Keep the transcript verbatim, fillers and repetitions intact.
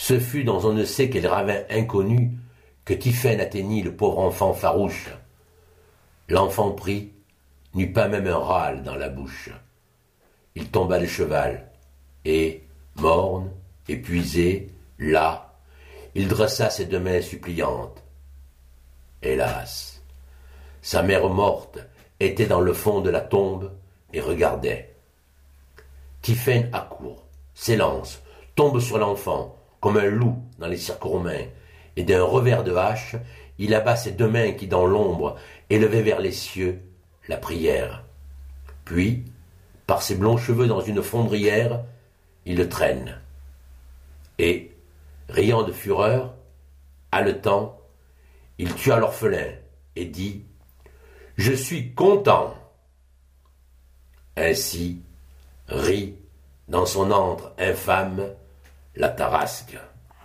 Ce fut dans on ne sait quel ravin inconnu que Tiphaine atteignit le pauvre enfant farouche. L'enfant prit, n'eut pas même un râle dans la bouche. Il tomba de cheval, et, morne, épuisé, las, il dressa ses deux mains suppliantes. Hélas, sa mère morte était dans le fond de la tombe et regardait. Tiphaine accourt, s'élance, tombe sur l'enfant, comme un loup dans les cirques romains, et d'un revers de hache, il abat ses deux mains qui, dans l'ombre, élevaient vers les cieux la prière. Puis, par ses blonds cheveux dans une fondrière, il le traîne. Et, riant de fureur, haletant, il tua l'orphelin et dit « Je suis content !» Ainsi, rit, dans son antre infâme, la Tarasque.